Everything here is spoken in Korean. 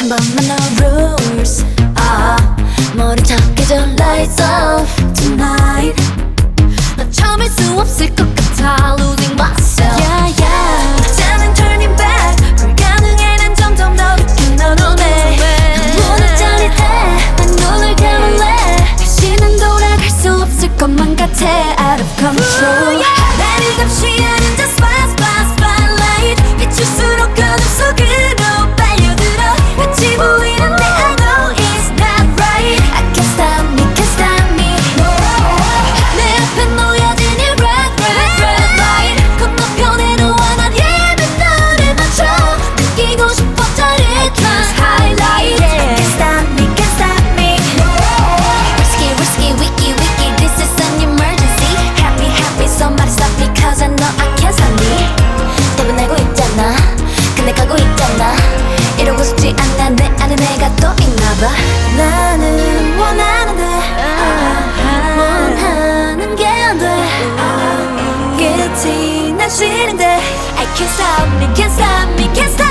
한 번만 no rules 머리 탁해져 lights off tonight 넌 참을 수 없을 것 같아 losing myself yeah yeah 이제는 turning back 불가능해 난 점점 더 깊은 너 눈에 문을 짜릿해 난 눈을 감을래 다시는 돌아갈 수 없을 것만 같아 out of control 나를 잠시 아는 just spotlight 비출수록 어둠 속으로 빨려들어 같이 보이는데 I know it's not right I can't stop me, can't stop me 내 앞에 놓여진 이 red light 건너편에 너와 난 예민 너를 맞춰 느끼고 싶어 짜릿한 highlight I can't stop me, can't stop me Risky, risky, wicky, wicky This is an emergency Happy, happy Somebody stop me Cause I know I can't stop me 답은 알고 있잖아 근데 가고 있잖아 이러고 싶지 않아 내 안에 내가 또 있나봐 나는 원하는데 원하는 게 안 돼 끝이 난 싫은데 I can't stop me, can't stop me, can't stop